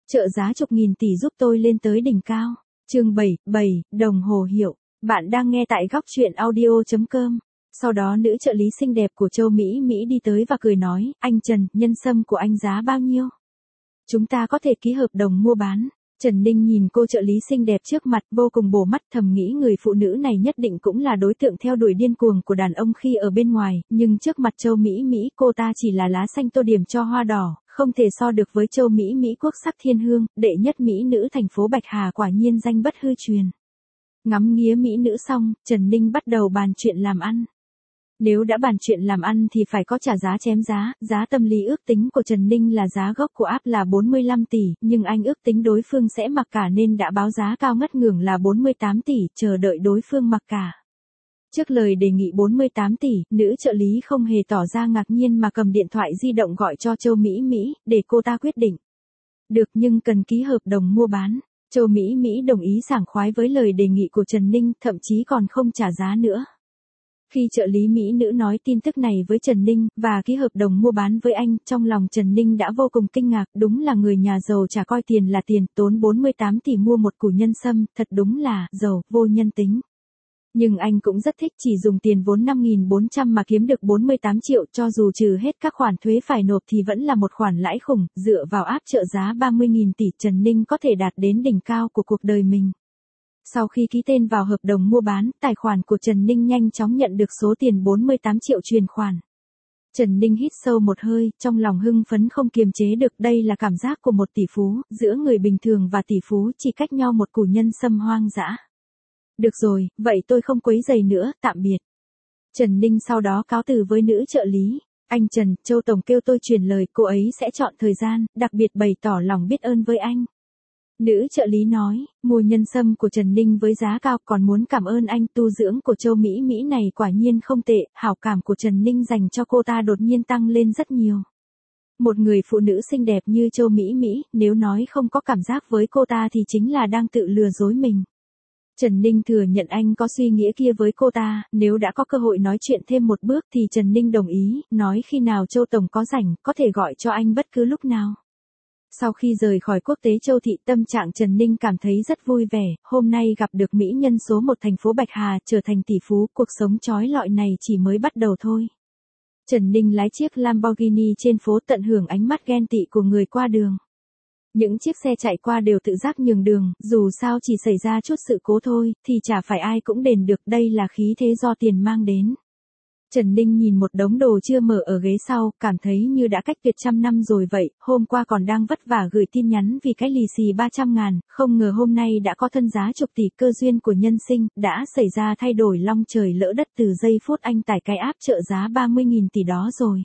Trợ giá chục nghìn tỷ giúp tôi lên tới đỉnh cao. Chương 7, đồng hồ hiệu. Bạn đang nghe tại góc truyện audio.com. Sau đó nữ trợ lý xinh đẹp của Châu Mỹ đi tới và cười nói, anh Trần, nhân sâm của anh giá bao nhiêu? Chúng ta có thể ký hợp đồng mua bán. Trần Ninh nhìn cô trợ lý xinh đẹp trước mặt vô cùng bổ mắt, thầm nghĩ người phụ nữ này nhất định cũng là đối tượng theo đuổi điên cuồng của đàn ông khi ở bên ngoài, nhưng trước mặt Châu Mỹ cô ta chỉ là lá xanh tô điểm cho hoa đỏ, không thể so được với Châu Mỹ quốc sắc thiên hương, đệ nhất mỹ nữ thành phố Bạch Hà, quả nhiên danh bất hư truyền. Ngắm nghía mỹ nữ xong, Trần Ninh bắt đầu bàn chuyện làm ăn. Nếu đã bàn chuyện làm ăn thì phải có trả giá chém giá, giá tâm lý ước tính của Trần Ninh là giá gốc của app là 45 tỷ, nhưng anh ước tính đối phương sẽ mặc cả nên đã báo giá cao ngất ngưởng là 48 tỷ, chờ đợi đối phương mặc cả. Trước lời đề nghị 48 tỷ, nữ trợ lý không hề tỏ ra ngạc nhiên mà cầm điện thoại di động gọi cho Châu Mỹ, để cô ta quyết định. Được, nhưng cần ký hợp đồng mua bán. Châu Mỹ đồng ý sảng khoái với lời đề nghị của Trần Ninh, thậm chí còn không trả giá nữa. Khi trợ lý mỹ nữ nói tin tức này với Trần Ninh, và ký hợp đồng mua bán với anh, trong lòng Trần Ninh đã vô cùng kinh ngạc, đúng là người nhà giàu chả coi tiền là tiền, tốn 48 tỷ mua một củ nhân sâm, thật đúng là giàu, vô nhân tính. Nhưng anh cũng rất thích chỉ dùng tiền vốn 5.400 mà kiếm được 48 triệu, cho dù trừ hết các khoản thuế phải nộp thì vẫn là một khoản lãi khủng, dựa vào app trợ giá 30.000 tỷ Trần Ninh có thể đạt đến đỉnh cao của cuộc đời mình. Sau khi ký tên vào hợp đồng mua bán, tài khoản của Trần Ninh nhanh chóng nhận được số tiền 48 triệu chuyển khoản. Trần Ninh hít sâu một hơi, trong lòng hưng phấn không kiềm chế được, đây là cảm giác của một tỷ phú, giữa người bình thường và tỷ phú chỉ cách nhau một củ nhân sâm hoang dã. Được rồi, vậy tôi không quấy rầy nữa, tạm biệt. Trần Ninh sau đó cáo từ với nữ trợ lý. Anh Trần, Châu Tổng kêu tôi truyền lời, cô ấy sẽ chọn thời gian, đặc biệt bày tỏ lòng biết ơn với anh. Nữ trợ lý nói, mua nhân sâm của Trần Ninh với giá cao, còn muốn cảm ơn anh, tu dưỡng của Châu Mỹ này quả nhiên không tệ, hảo cảm của Trần Ninh dành cho cô ta đột nhiên tăng lên rất nhiều. Một người phụ nữ xinh đẹp như Châu Mỹ, nếu nói không có cảm giác với cô ta thì chính là đang tự lừa dối mình. Trần Ninh thừa nhận anh có suy nghĩa kia với cô ta, nếu đã có cơ hội nói chuyện thêm một bước thì Trần Ninh đồng ý, nói khi nào Châu Tổng có rảnh, có thể gọi cho anh bất cứ lúc nào. Sau khi rời khỏi quốc tế Châu Thị, tâm trạng Trần Ninh cảm thấy rất vui vẻ, hôm nay gặp được mỹ nhân số 1 thành phố Bạch Hà, trở thành tỷ phú, cuộc sống chói lọi này chỉ mới bắt đầu thôi. Trần Ninh lái chiếc Lamborghini trên phố tận hưởng ánh mắt ghen tị của người qua đường. Những chiếc xe chạy qua đều tự giác nhường đường, dù sao chỉ xảy ra chút sự cố thôi, thì chả phải ai cũng đền được, đây là khí thế do tiền mang đến. Trần Ninh nhìn một đống đồ chưa mở ở ghế sau, cảm thấy như đã cách tuyệt 100 năm rồi vậy, hôm qua còn đang vất vả gửi tin nhắn vì cái lì xì 300.000, không ngờ hôm nay đã có thân giá chục tỷ, cơ duyên của nhân sinh, đã xảy ra thay đổi long trời lỡ đất từ giây phút anh tải cái app trợ giá 30.000 tỷ đó rồi.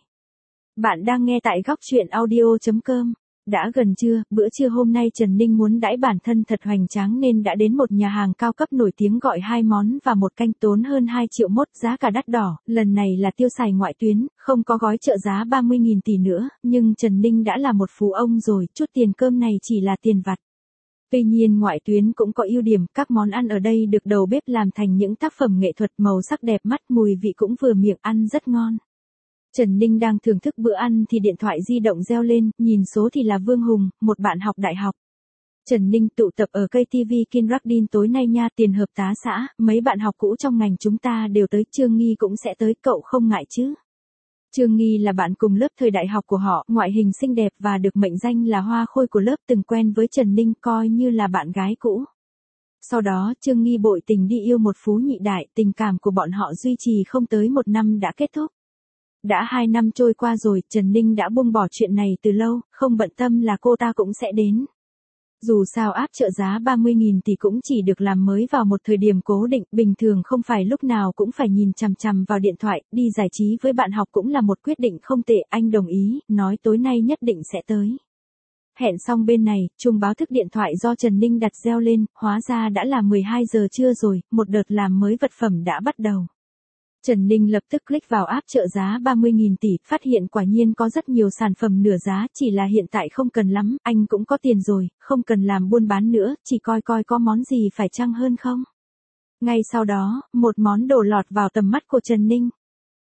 Bạn đang nghe tại góc truyện audio.com. Đã gần trưa, bữa trưa hôm nay Trần Ninh muốn đãi bản thân thật hoành tráng nên đã đến một nhà hàng cao cấp nổi tiếng gọi 2 món và một canh, tốn hơn 2 triệu mốt, giá cả đắt đỏ, lần này là tiêu xài ngoại tuyến, không có gói trợ giá 30.000 tỷ nữa, nhưng Trần Ninh đã là một phú ông rồi, chút tiền cơm này chỉ là tiền vặt. Tuy nhiên ngoại tuyến cũng có ưu điểm, các món ăn ở đây được đầu bếp làm thành những tác phẩm nghệ thuật, màu sắc đẹp mắt, mùi vị cũng vừa miệng, ăn rất ngon. Trần Ninh đang thưởng thức bữa ăn thì điện thoại di động reo lên, nhìn số thì là Vương Hùng, một bạn học đại học. Trần Ninh tụ tập ở KTV Kinrakdin tối nay nha, Tiền Hợp tá xã, mấy bạn học cũ trong ngành chúng ta đều tới, Trương Nghi cũng sẽ tới, cậu không ngại chứ? Trương Nghi là bạn cùng lớp thời đại học của họ, ngoại hình xinh đẹp và được mệnh danh là hoa khôi của lớp, từng quen với Trần Ninh, coi như là bạn gái cũ. Sau đó Trương Nghi bội tình đi yêu một phú nhị đại, tình cảm của bọn họ duy trì không tới 1 năm đã kết thúc. Đã 2 năm trôi qua rồi, Trần Ninh đã buông bỏ chuyện này từ lâu, không bận tâm là cô ta cũng sẽ đến. Dù sao app trợ giá 30.000 tỷ cũng chỉ được làm mới vào một thời điểm cố định, bình thường không phải lúc nào cũng phải nhìn chằm chằm vào điện thoại, đi giải trí với bạn học cũng là một quyết định không tệ, anh đồng ý, nói tối nay nhất định sẽ tới. Hẹn xong bên này, chuông báo thức điện thoại do Trần Ninh đặt reo lên, hóa ra đã là 12 giờ trưa rồi, một đợt làm mới vật phẩm đã bắt đầu. Trần Ninh lập tức click vào app trợ giá 30.000 tỷ, phát hiện quả nhiên có rất nhiều sản phẩm nửa giá, chỉ là hiện tại không cần lắm, anh cũng có tiền rồi, không cần làm buôn bán nữa, chỉ coi có món gì phải chăng hơn không. Ngay sau đó, một món đồ lọt vào tầm mắt của Trần Ninh.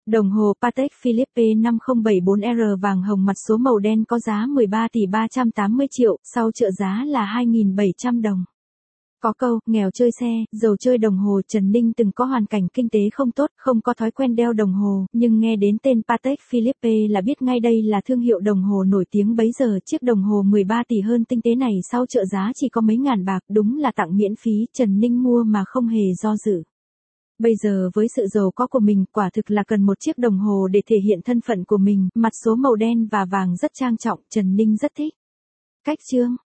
Đồng hồ Patek Philippe 5074R vàng hồng mặt số màu đen có giá 13 tỷ 380 triệu, sau trợ giá là 2.700 đồng. Có câu, nghèo chơi xe, giàu chơi đồng hồ. Trần Ninh từng có hoàn cảnh kinh tế không tốt, không có thói quen đeo đồng hồ, nhưng nghe đến tên Patek Philippe là biết ngay đây là thương hiệu đồng hồ nổi tiếng bấy giờ. Chiếc đồng hồ 13 tỷ hơn tinh tế này sau trợ giá chỉ có mấy ngàn bạc, đúng là tặng miễn phí. Trần Ninh mua mà không hề do dự. Bây giờ với sự giàu có của mình, quả thực là cần một chiếc đồng hồ để thể hiện thân phận của mình, mặt số màu đen và vàng rất trang trọng, Trần Ninh rất thích. Cách chương